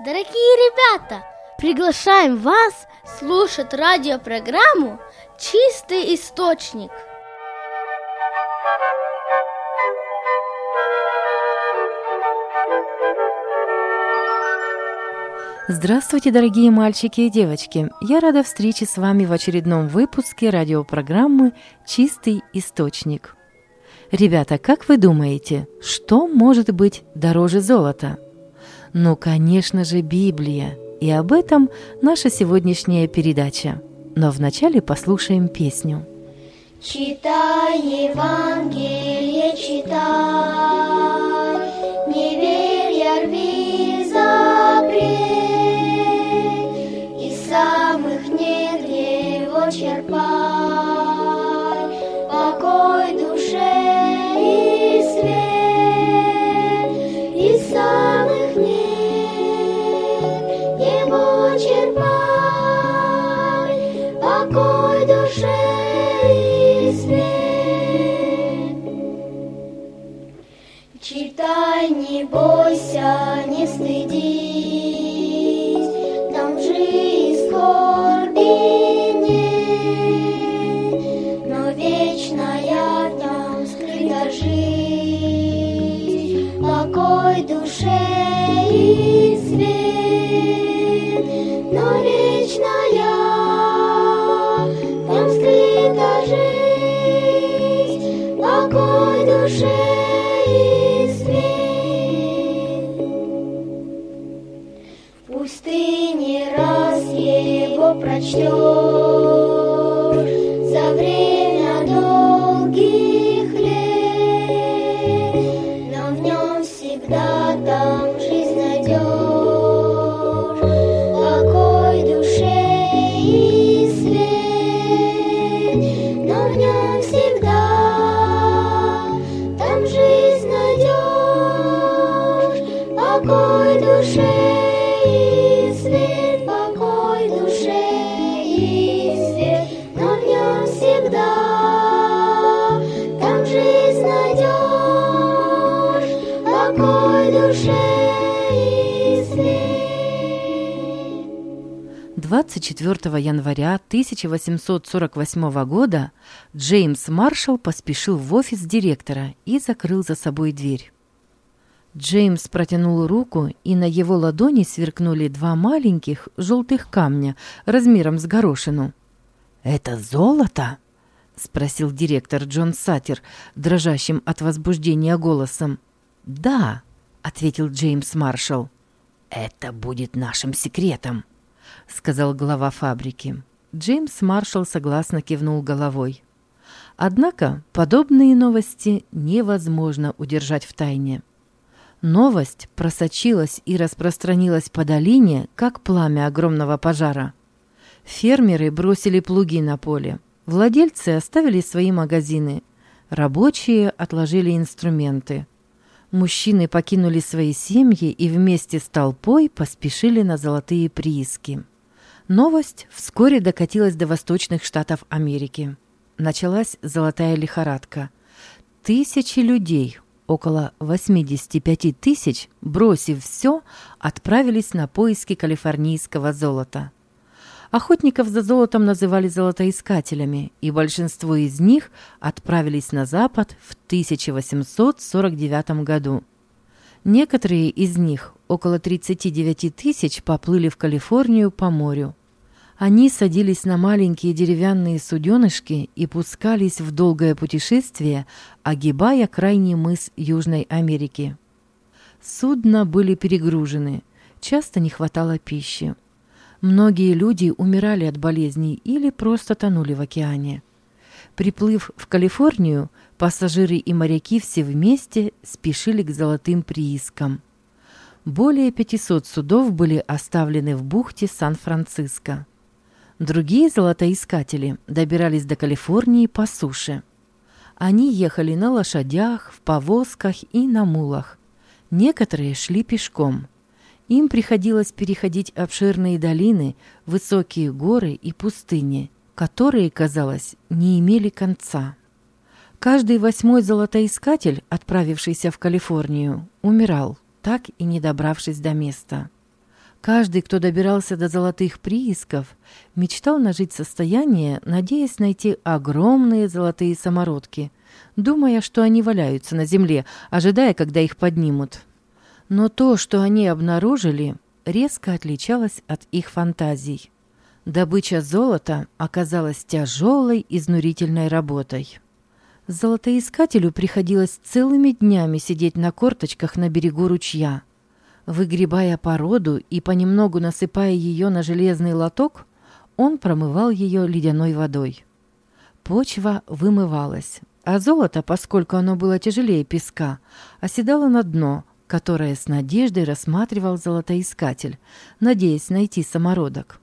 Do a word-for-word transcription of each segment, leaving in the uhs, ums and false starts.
Дорогие ребята, приглашаем вас слушать радиопрограмму «Чистый источник». Здравствуйте, дорогие мальчики и девочки! Я рада встрече с вами в очередном выпуске радиопрограммы «Чистый источник». Ребята, как вы думаете, что может быть дороже золота? Ну, конечно же, Библия. И об этом наша сегодняшняя передача. Но вначале послушаем песню. Читай Евангелие, читай, не верь, я рви запрет, из самых недр его черпай, покой душе и свет, из самых недр его черпай, покой душе. Читай, не бойся, не стыдись, там жизнь скорби нет, но вечная там скрыта жизнь, покой душе и свет, но вечная там скрыта жизнь, покой душе. Прочтешь за время долгих лет, но в нем всегда там жизнь найдешь, покой душе и свет, но в нем всегда там жизнь найдешь, покой душе. двадцать четвёртого января тысяча восемьсот сорок восьмого года Джеймс Маршалл поспешил в офис директора и закрыл за собой дверь. Джеймс протянул руку, и на его ладони сверкнули два маленьких желтых камня размером с горошину. «Это золото?» — спросил директор Джон Саттер, дрожащим от возбуждения голосом. «Да», — ответил Джеймс Маршалл. «Это будет нашим секретом», — сказал глава фабрики. Джеймс Маршалл согласно кивнул головой. Однако подобные новости невозможно удержать в тайне. Новость просочилась и распространилась по долине, как пламя огромного пожара. Фермеры бросили плуги на поле. Владельцы оставили свои магазины. Рабочие отложили инструменты. Мужчины покинули свои семьи и вместе с толпой поспешили на золотые прииски. Новость вскоре докатилась до восточных штатов Америки. Началась золотая лихорадка. Тысячи людей, около восемьдесят пять тысяч, бросив все, отправились на поиски калифорнийского золота. Охотников за золотом называли золотоискателями, и большинство из них отправились на запад в тысяча восемьсот сорок девятом году. Некоторые из них, около тридцати девяти тысяч, поплыли в Калифорнию по морю. Они садились на маленькие деревянные суденышки и пускались в долгое путешествие, огибая крайний мыс Южной Америки. Судна были перегружены, часто не хватало пищи. Многие люди умирали от болезней или просто тонули в океане. Приплыв в Калифорнию, пассажиры и моряки все вместе спешили к золотым приискам. Более пятисот судов были оставлены в бухте Сан-Франциско. Другие золотоискатели добирались до Калифорнии по суше. Они ехали на лошадях, в повозках и на мулах. Некоторые шли пешком. Им приходилось переходить обширные долины, высокие горы и пустыни, которые, казалось, не имели конца. Каждый восьмой золотоискатель, отправившийся в Калифорнию, умирал, так и не добравшись до места. Каждый, кто добирался до золотых приисков, мечтал нажить состояние, надеясь найти огромные золотые самородки, думая, что они валяются на земле, ожидая, когда их поднимут. Но то, что они обнаружили, резко отличалось от их фантазий. Добыча золота оказалась тяжелой, изнурительной работой. Золотоискателю приходилось целыми днями сидеть на корточках на берегу ручья. Выгребая породу и понемногу насыпая ее на железный лоток, он промывал ее ледяной водой. Почва вымывалась, а золото, поскольку оно было тяжелее песка, оседало на дно, которое с надеждой рассматривал золотоискатель, надеясь найти самородок.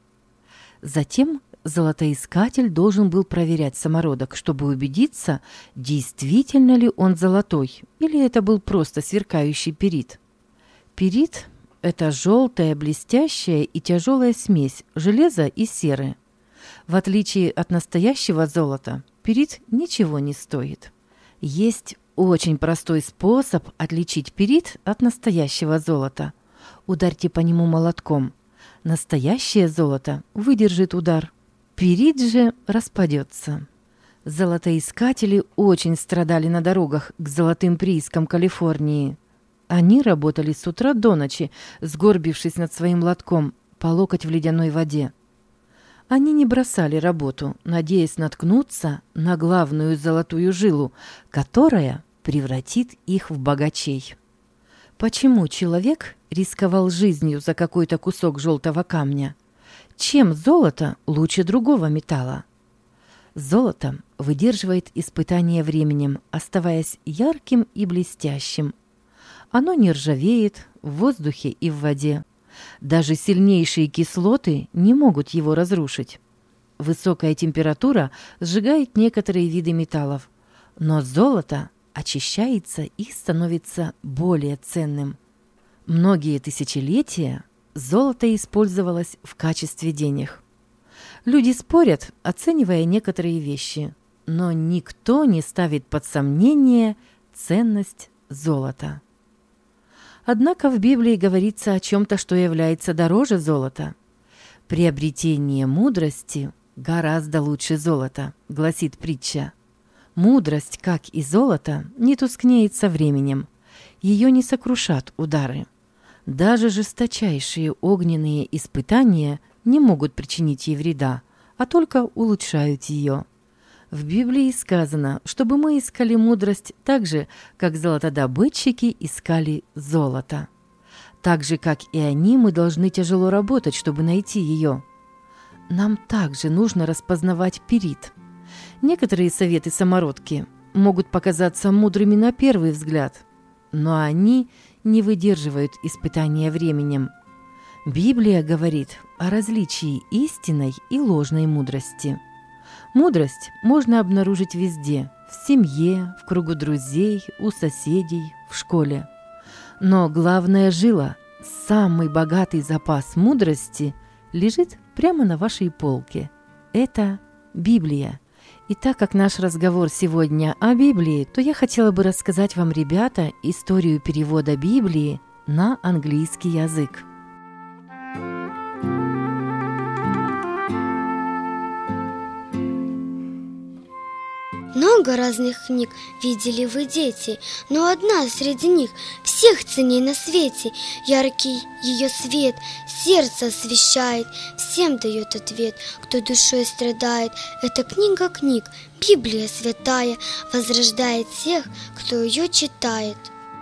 Затем золотоискатель должен был проверять самородок, чтобы убедиться, действительно ли он золотой, или это был просто сверкающий пирит. Пирит – это желтая, блестящая и тяжелая смесь железа и серы. В отличие от настоящего золота, пирит ничего не стоит. Есть очень простой способ отличить пирит от настоящего золота. Ударьте по нему молотком. Настоящее золото выдержит удар. Пирит же распадется. Золотоискатели очень страдали на дорогах к золотым приискам Калифорнии. Они работали с утра до ночи, сгорбившись над своим лотком, по локоть в ледяной воде. Они не бросали работу, надеясь наткнуться на главную золотую жилу, которая превратит их в богачей. Почему человек рисковал жизнью за какой-то кусок желтого камня? Чем золото лучше другого металла? Золото выдерживает испытания временем, оставаясь ярким и блестящим. Оно не ржавеет в воздухе и в воде. Даже сильнейшие кислоты не могут его разрушить. Высокая температура сжигает некоторые виды металлов, но золото очищается и становится более ценным. Многие тысячелетия золото использовалось в качестве денег. Люди спорят, оценивая некоторые вещи, но никто не ставит под сомнение ценность золота. Однако в Библии говорится о чем-то, что является дороже золота. «Приобретение мудрости гораздо лучше золота», — гласит притча. Мудрость, как и золото, не тускнеет со временем. Ее не сокрушат удары. Даже жесточайшие огненные испытания не могут причинить ей вреда, а только улучшают ее. В Библии сказано, чтобы мы искали мудрость так же, как золотодобытчики искали золото. Так же, как и они, мы должны тяжело работать, чтобы найти ее. Нам также нужно распознавать пирит. Некоторые советы самородки могут показаться мудрыми на первый взгляд, но они не выдерживают испытания временем. Библия говорит о различии истинной и ложной мудрости. Мудрость можно обнаружить везде – в семье, в кругу друзей, у соседей, в школе. Но главная жила, самый богатый запас мудрости лежит прямо на вашей полке. Это Библия. И так как наш разговор сегодня о Библии, то я хотела бы рассказать вам, ребята, историю перевода Библии на английский язык. Много разных книг видели вы, дети, но одна среди них всех ценней на свете. Яркий ее свет сердце освещает, всем дает ответ, кто душой страдает. Эта книга книг, Библия святая, возрождает тех, кто ее читает.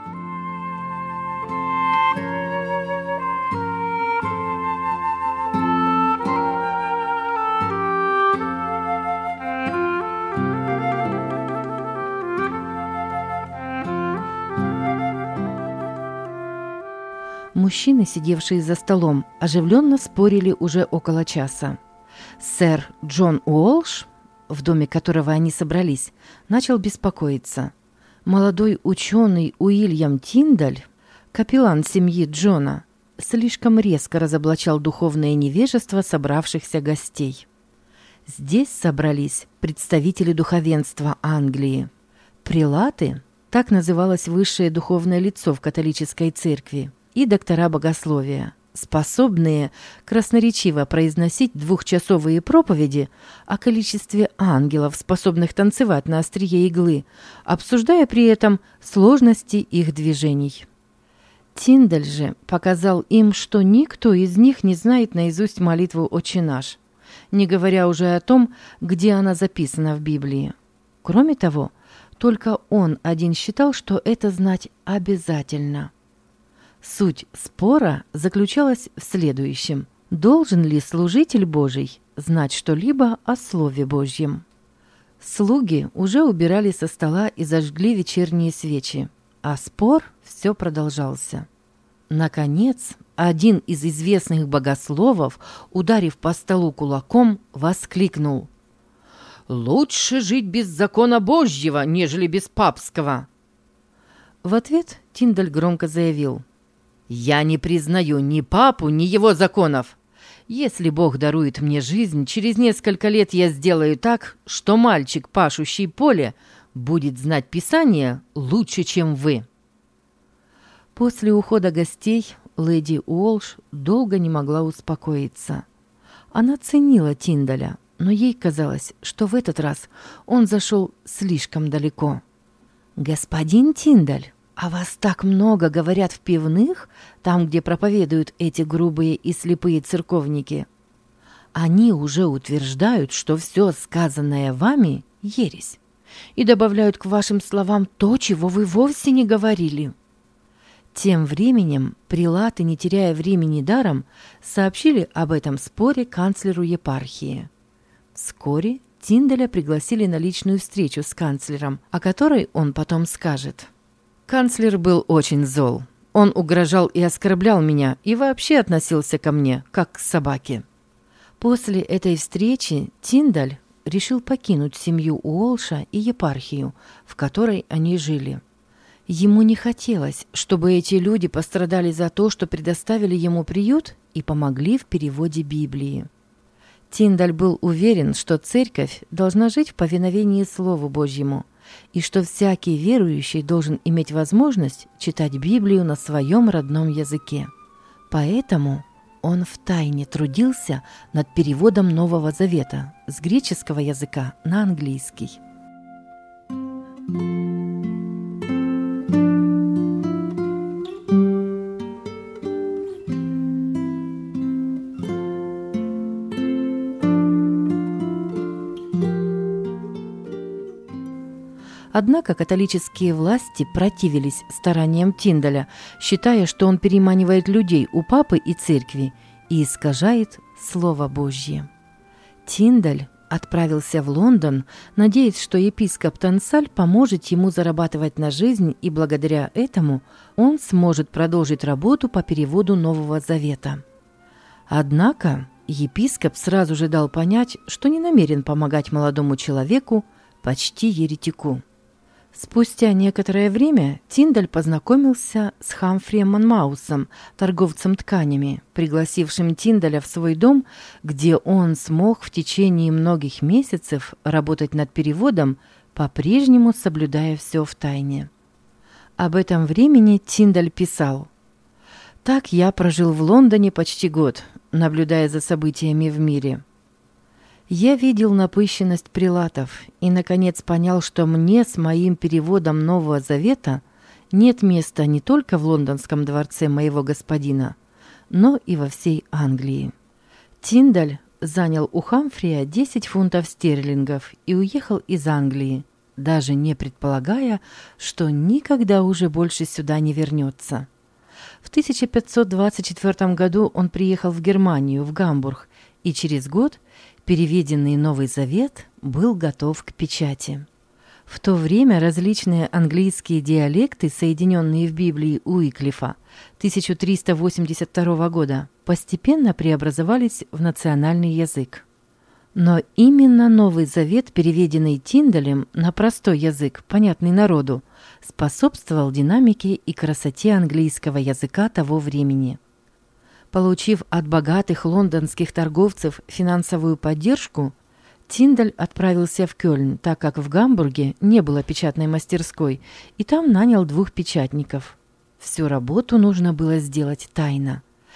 Мужчины, сидевшие за столом, оживленно спорили уже около часа. Сэр Джон Уолш, в доме которого они собрались, начал беспокоиться. Молодой ученый Уильям Тиндаль, капеллан семьи Джона, слишком резко разоблачал духовное невежество собравшихся гостей. Здесь собрались представители духовенства Англии. Прелаты, так называлось высшее духовное лицо в католической церкви, и доктора богословия, способные красноречиво произносить двухчасовые проповеди о количестве ангелов, способных танцевать на острие иглы, обсуждая при этом сложности их движений. Тиндаль же показал им, что никто из них не знает наизусть молитву «Отче наш», не говоря уже о том, где она записана в Библии. Кроме того, только он один считал, что это знать обязательно. Суть спора заключалась в следующем: должен ли служитель Божий знать что-либо о Слове Божьем? Слуги уже убирали со стола и зажгли вечерние свечи, а спор все продолжался. Наконец, один из известных богословов, ударив по столу кулаком, воскликнул: «Лучше жить без закона Божьего, нежели без папского!» В ответ Тиндаль громко заявил: «Я не признаю ни папу, ни его законов. Если Бог дарует мне жизнь, через несколько лет я сделаю так, что мальчик, пашущий поле, будет знать Писание лучше, чем вы». После ухода гостей леди Уолш долго не могла успокоиться. Она ценила Тиндаля, но ей казалось, что в этот раз он зашел слишком далеко. «Господин Тиндаль, о вас так много говорят в пивных, там, где проповедуют эти грубые и слепые церковники. Они уже утверждают, что все сказанное вами — ересь, и добавляют к вашим словам то, чего вы вовсе не говорили». Тем временем прелаты, не теряя времени даром, сообщили об этом споре канцлеру епархии. Вскоре Тиндаля пригласили на личную встречу с канцлером, о которой он потом скажет. Канцлер был очень зол. Он угрожал и оскорблял меня и вообще относился ко мне, как к собаке. После этой встречи Тиндаль решил покинуть семью Уолша и епархию, в которой они жили. Ему не хотелось, чтобы эти люди пострадали за то, что предоставили ему приют и помогли в переводе Библии. Тиндаль был уверен, что церковь должна жить в повиновении Слову Божьему, и что всякий верующий должен иметь возможность читать Библию на своем родном языке. Поэтому он втайне трудился над переводом Нового Завета с греческого языка на английский. Однако католические власти противились стараниям Тиндаля, считая, что он переманивает людей у папы и церкви и искажает Слово Божье. Тиндаль отправился в Лондон, надеясь, что епископ Тансаль поможет ему зарабатывать на жизнь, и благодаря этому он сможет продолжить работу по переводу Нового Завета. Однако епископ сразу же дал понять, что не намерен помогать молодому человеку, почти еретику. Спустя некоторое время Тиндаль познакомился с Хамфрием Монмаусом, торговцем тканями, пригласившим Тиндаля в свой дом, где он смог в течение многих месяцев работать над переводом, по-прежнему соблюдая все в тайне. Об этом времени Тиндаль писал: «Так я прожил в Лондоне почти год, наблюдая за событиями в мире. Я видел напыщенность прелатов и, наконец, понял, что мне с моим переводом Нового Завета нет места не только в лондонском дворце моего господина, но и во всей Англии». Тиндаль занял у Хамфрия десять фунтов стерлингов и уехал из Англии, даже не предполагая, что никогда уже больше сюда не вернется. В тысяча пятьсот двадцать четвёртом году он приехал в Германию, в Гамбург, и через год переведенный Новый Завет был готов к печати. В то время различные английские диалекты, соединенные в Библии Уиклифа тысяча триста восемьдесят второго года, постепенно преобразовались в национальный язык. Но именно Новый Завет, переведенный Тиндалем на простой язык, понятный народу, способствовал динамике и красоте английского языка того времени. Получив от богатых лондонских торговцев финансовую поддержку, Тиндаль отправился в Кёльн, так как в Гамбурге не было печатной мастерской, и там нанял двух печатников. Всю работу нужно было сделать тайно.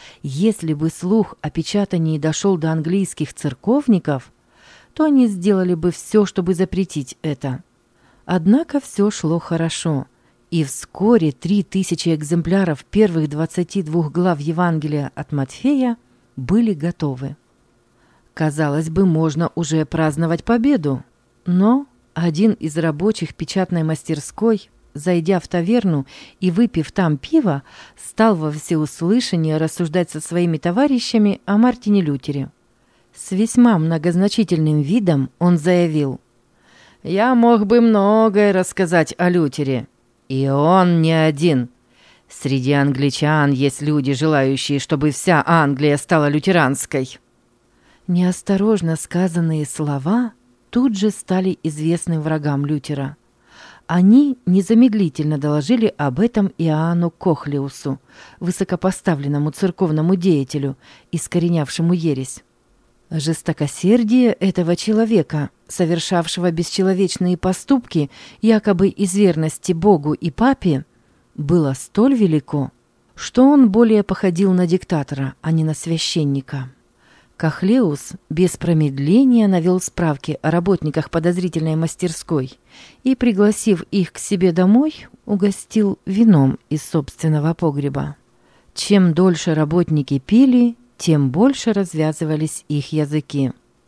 если бы слух о печатании дошел до английских церковников, то они сделали бы все, чтобы запретить это. Однако все шло хорошо, и вскоре три тысячи экземпляров первых двадцати двух глав Евангелия от Матфея были готовы. Казалось бы, можно уже праздновать победу, но один из рабочих печатной мастерской, зайдя в таверну и выпив там пиво, стал во всеуслышание рассуждать со своими товарищами о Мартине Лютере. С весьма многозначительным видом он заявил: «Я мог бы многое рассказать о Лютере, и он не один. Среди англичан есть люди, желающие, чтобы вся Англия стала лютеранской». Неосторожно сказанные слова тут же стали известны врагам Лютера. Они незамедлительно доложили об этом Иоанну Кохлеусу, высокопоставленному церковному деятелю, искоренявшему ересь. Жестокосердие этого человека, совершавшего бесчеловечные поступки якобы из верности Богу и Папе, было столь велико, что он более походил на диктатора, а не на священника. Кохлеус без промедления навел справки о работниках подозрительной мастерской и, пригласив их к себе домой, угостил вином из собственного погреба. Чем дольше работники пили, тем больше развязывались их языки.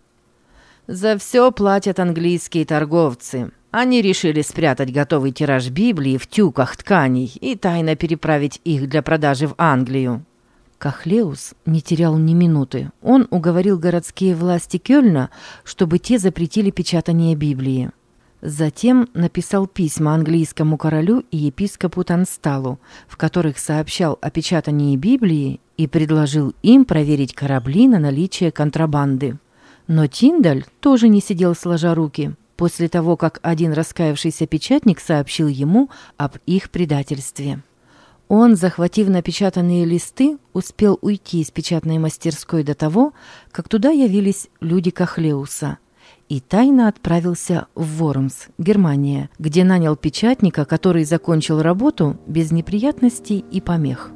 «За все платят английские торговцы. Они решили спрятать готовый тираж Библии в тюках тканей и тайно переправить их для продажи в Англию». Кохлеус не терял ни минуты. Он уговорил городские власти Кёльна, чтобы те запретили печатание Библии. Затем написал письма английскому королю и епископу Тансталу, в которых сообщал о печатании Библии и предложил им проверить корабли на наличие контрабанды. Но Тиндаль тоже не сидел сложа руки, после того, как один раскаявшийся печатник сообщил ему об их предательстве. Он, захватив напечатанные листы, успел уйти из печатной мастерской до того, как туда явились люди Кохлеуса, и тайно отправился в Вормс, Германия, где нанял печатника, который закончил работу без неприятностей и помех.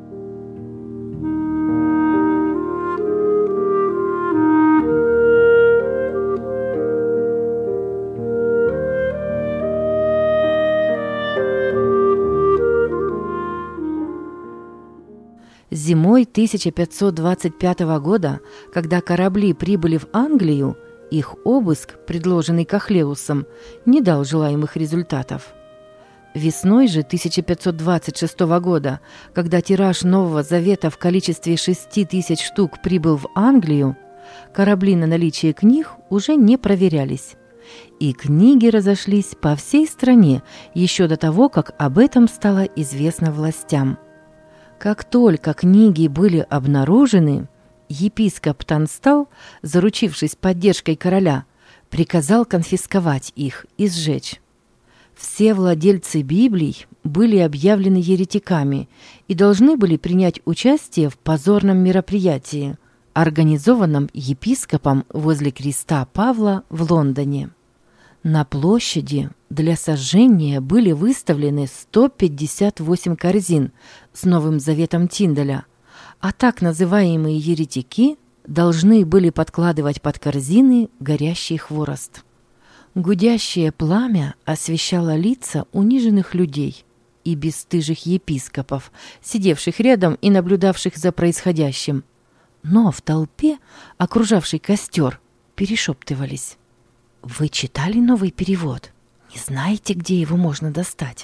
Зимой тысяча пятьсот двадцать пятого года, когда корабли прибыли в Англию, их обыск, предложенный Кохлеусом, не дал желаемых результатов. Весной же тысяча пятьсот двадцать шестого года, когда тираж Нового Завета в количестве шести тысяч штук прибыл в Англию, корабли на наличие книг уже не проверялись. И книги разошлись по всей стране еще до того, как об этом стало известно властям. Как только книги были обнаружены, епископ Танстал, заручившись поддержкой короля, приказал конфисковать их и сжечь. Все владельцы Библий были объявлены еретиками и должны были принять участие в позорном мероприятии, организованном епископом возле креста Павла в Лондоне. На площади для сожжения были выставлены сто пятьдесят восемь корзин с Новым Заветом Тиндаля, а так называемые еретики должны были подкладывать под корзины горящий хворост. Гудящее пламя освещало лица униженных людей и бесстыжих епископов, сидевших рядом и наблюдавших за происходящим. Но в толпе, окружавшей костер, перешептывались: «Вы читали новый перевод? Не знаете, где его можно достать?»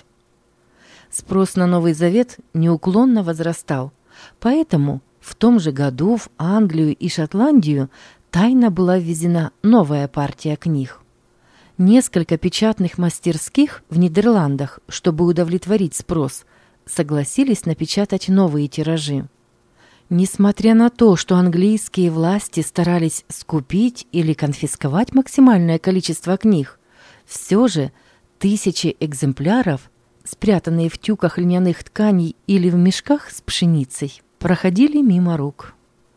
Спрос на Новый Завет неуклонно возрастал, поэтому в том же году в Англию и Шотландию тайно была ввезена новая партия книг. Несколько печатных мастерских в Нидерландах, чтобы удовлетворить спрос, согласились напечатать новые тиражи. Несмотря на то, что английские власти старались скупить или конфисковать максимальное количество книг, все же тысячи экземпляров, спрятанные в тюках льняных тканей или в мешках с пшеницей, проходили мимо рук.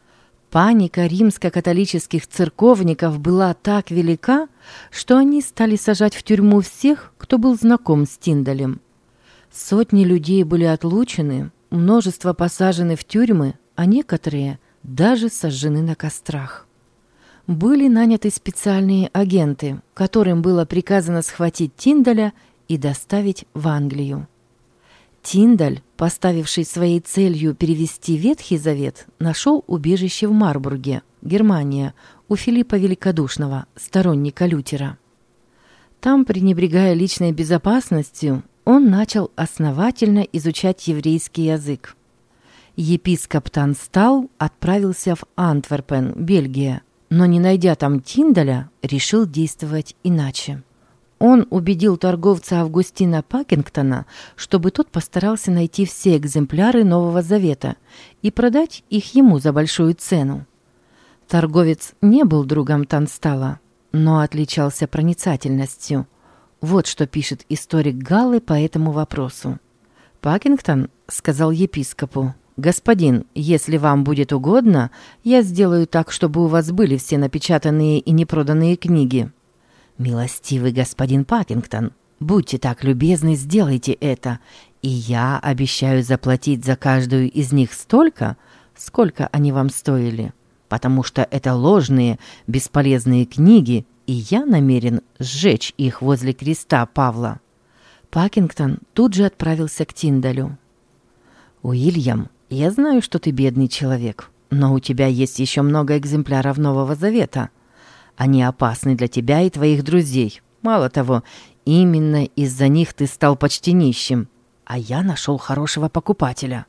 Паника римско-католических церковников была так велика, что они стали сажать в тюрьму всех, кто был знаком с Тиндалем. Сотни людей были отлучены, множество посажены в тюрьмы, а некоторые даже сожжены на кострах. Были наняты специальные агенты, которым было приказано схватить Тиндаля и доставить в Англию. Тиндаль, поставивший своей целью перевести Ветхий Завет, нашел убежище в Марбурге, Германия, у Филиппа Великодушного, сторонника Лютера. Там, пренебрегая личной безопасностью, он начал основательно изучать еврейский язык. Епископ Танстал отправился в Антверпен, Бельгия, но, не найдя там Тиндаля, решил действовать иначе. Он убедил торговца Августина Пакингтона, чтобы тот постарался найти все экземпляры Нового Завета и продать их ему за большую цену. Торговец не был другом Танстала, но отличался проницательностью. Вот что пишет историк Галлы по этому вопросу. «Пакингтон сказал епископу: «Господин, если вам будет угодно, я сделаю так, чтобы у вас были все напечатанные и непроданные книги». «Милостивый господин Пакингтон, будьте так любезны, сделайте это, и я обещаю заплатить за каждую из них столько, сколько они вам стоили, потому что это ложные, бесполезные книги, и я намерен сжечь их возле креста Павла». Пакингтон тут же отправился к Тиндалю. «Уильям, я знаю, что ты бедный человек, но у тебя есть еще много экземпляров Нового Завета. Они опасны для тебя и твоих друзей. Мало того, именно из-за них ты стал почти нищим, а я нашел хорошего покупателя».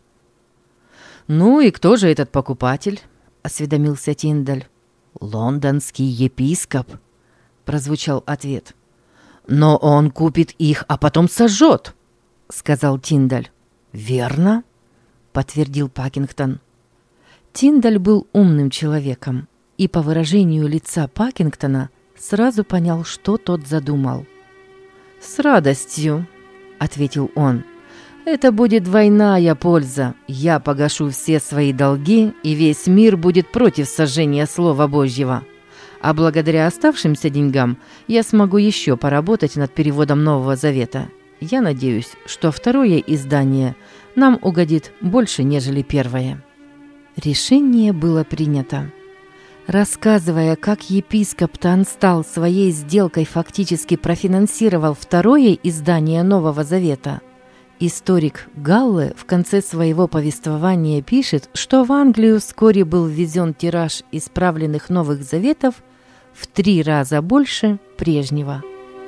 «Ну и кто же этот покупатель?» — осведомился Тиндаль. «Лондонский епископ», — прозвучал ответ. «Но он купит их, а потом сожжет», — сказал Тиндаль. «Верно», — подтвердил Пакингтон. Тиндаль был умным человеком, и по выражению лица Пакингтона сразу понял, что тот задумал. «С радостью», — ответил он. «Это будет двойная польза. Я погашу все свои долги, и весь мир будет против сожжения Слова Божьего. А благодаря оставшимся деньгам я смогу еще поработать над переводом Нового Завета. Я надеюсь, что второе издание нам угодит больше, нежели первое». Решение было принято. Рассказывая, как епископ Танстал своей сделкой фактически профинансировал второе издание Нового Завета, историк Галле в конце своего повествования пишет, что в Англию вскоре был ввезен тираж исправленных Новых Заветов в три раза больше прежнего.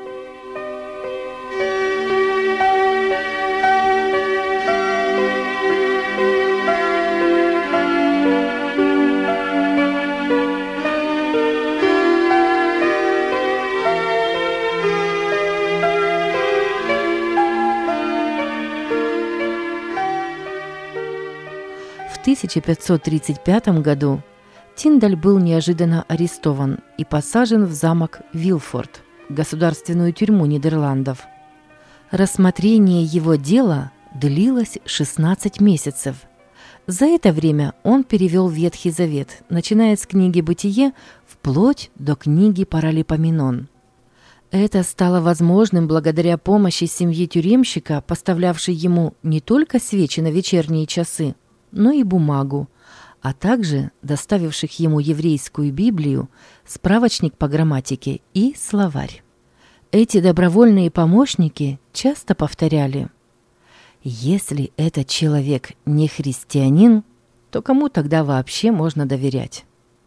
В тысяча пятьсот тридцать пятом году Тиндаль был неожиданно арестован и посажен в замок Вилфорд, государственную тюрьму Нидерландов. Рассмотрение его дела длилось шестнадцать месяцев. За это время он перевел Ветхий Завет, начиная с книги «Бытие» вплоть до книги «Паралипоменон». Это стало возможным благодаря помощи семьи тюремщика, поставлявшей ему не только свечи на вечерние часы, но и бумагу, а также доставивших ему еврейскую Библию, справочник по грамматике и словарь. Эти добровольные помощники часто повторяли: «Если этот человек не христианин, то кому тогда вообще можно доверять?»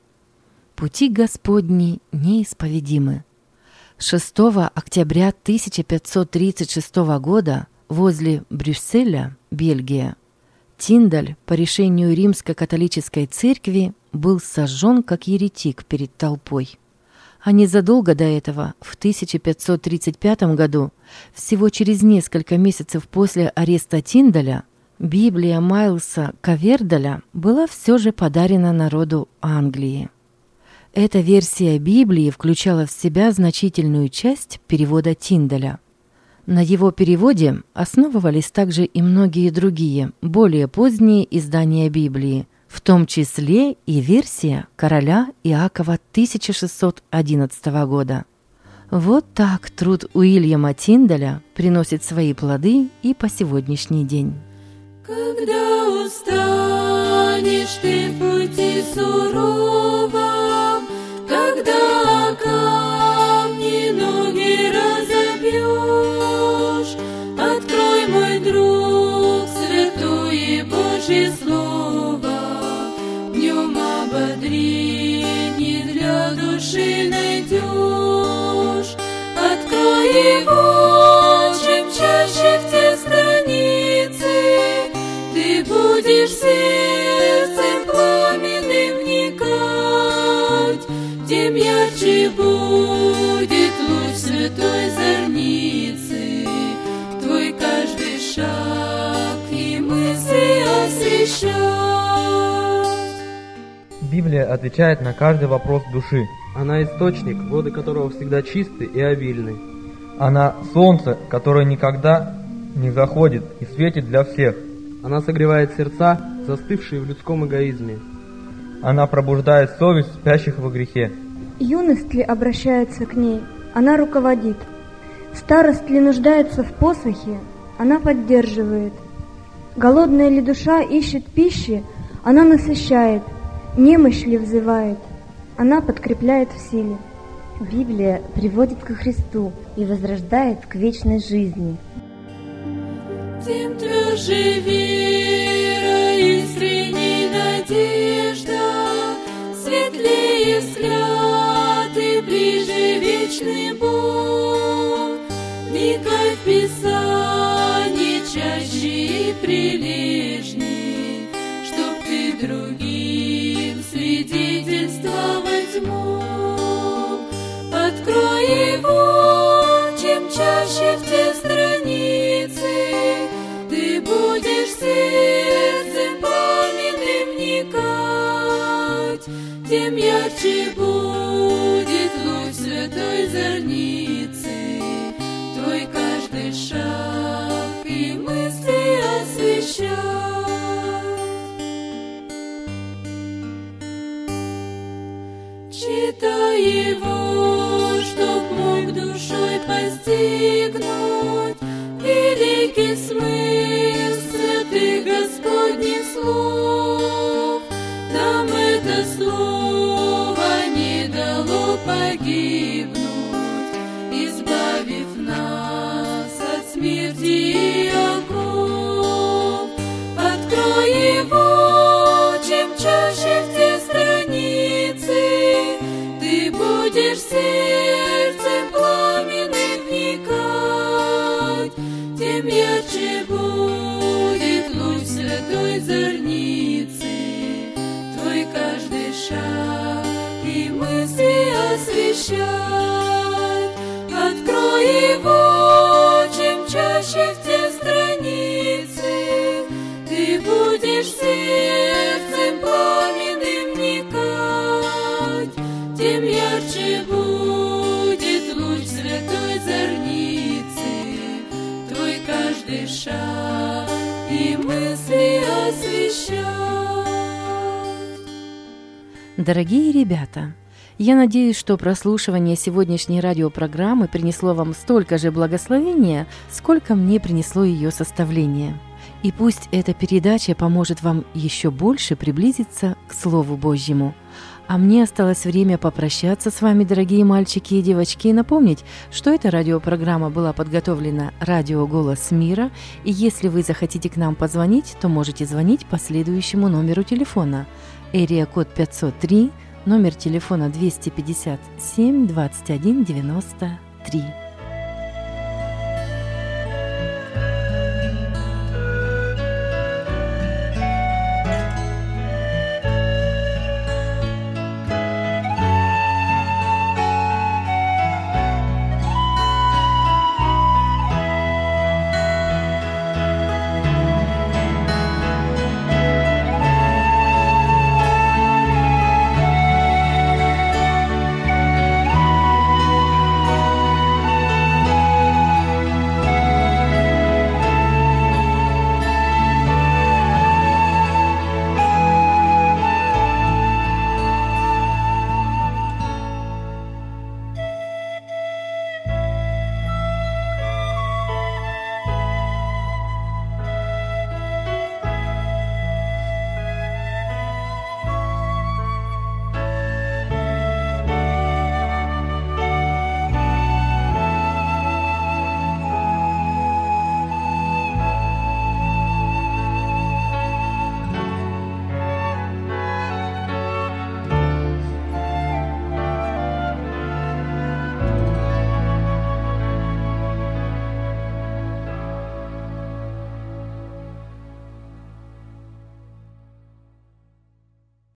Пути Господни неисповедимы. шестого октября тысяча пятьсот тридцать шестого года возле Брюсселя, Бельгия, Тиндаль по решению Римско-католической церкви был сожжен как еретик перед толпой. А незадолго до этого, в тысяча пятьсот тридцать пятом году, всего через несколько месяцев после ареста Тиндаля, Библия Майлса Кавердаля была все же подарена народу Англии. Эта версия Библии включала в себя значительную часть перевода Тиндаля. На его переводе основывались также и многие другие, более поздние издания Библии, в том числе и версия короля Иакова тысяча шестьсот одиннадцатого года. Вот так труд Уильяма Тиндаля приносит свои плоды и по сегодняшний день. Когда устанет станешь ты в пути суровом, когда камни ноги разобьешь. Открой, мой друг, святое Божье Слово, в нем ободрение для души найдешь. Открой его, чем чаще в те страницы, ты будешь сердцем пламенным вникать, тем ярче будет луч святой зорницы, твой каждый шаг и мысли освещать. Библия отвечает на каждый вопрос души. Она источник, воды которого всегда чисты и обильны. Она солнце, которое никогда не заходит и светит для всех. Она согревает сердца, застывшие в людском эгоизме. Она пробуждает совесть спящих во грехе. Юность ли обращается к ней, она руководит. Старость ли нуждается в посохе, она поддерживает. Голодная ли душа ищет пищи, она насыщает. Немощь ли взывает, она подкрепляет в силе. Библия приводит ко Христу и возрождает к вечной жизни. Тем тверже вера, искренней надежда, светлее взгляд и ближе вечный Бог. Вникай в Писание чаще и прилежней, чтоб ты другим свидетельствовать мог. Открой его, чем чаще в те страницы, ты будешь сердцем пламенным вникать, тем ярче будет луч святой зорницы, твой каждый шаг и мысли освещать. Читай его, чтоб мог душой постигнуть великий смысл святых Господних слов. Нам это слово не дало погибнуть, избавив нас от смерти и оков. Открой его, чем чаще в те страницы, ты будешь сердцем пламенным вникать, тем ярче будет луч святой зорницы, твой каждый шаг и мысли освещать. Открой его, чем чаще в те страницы, ты будешь сердцем пламенным вникать, тем ярче будет луч святой зорницы, твой каждый шаг и мысли освещать. Дорогие ребята, я надеюсь, что прослушивание сегодняшней радиопрограммы принесло вам столько же благословения, сколько мне принесло ее составление. И пусть эта передача поможет вам еще больше приблизиться к Слову Божьему. А мне осталось время попрощаться с вами, дорогие мальчики и девочки, и напомнить, что эта радиопрограмма была подготовлена радио «Голос мира», и если вы захотите к нам позвонить, то можете звонить по следующему номеру телефона. Эрия-код пятьсот три, номер телефона двести пятьдесят семь двадцать один девяносто три.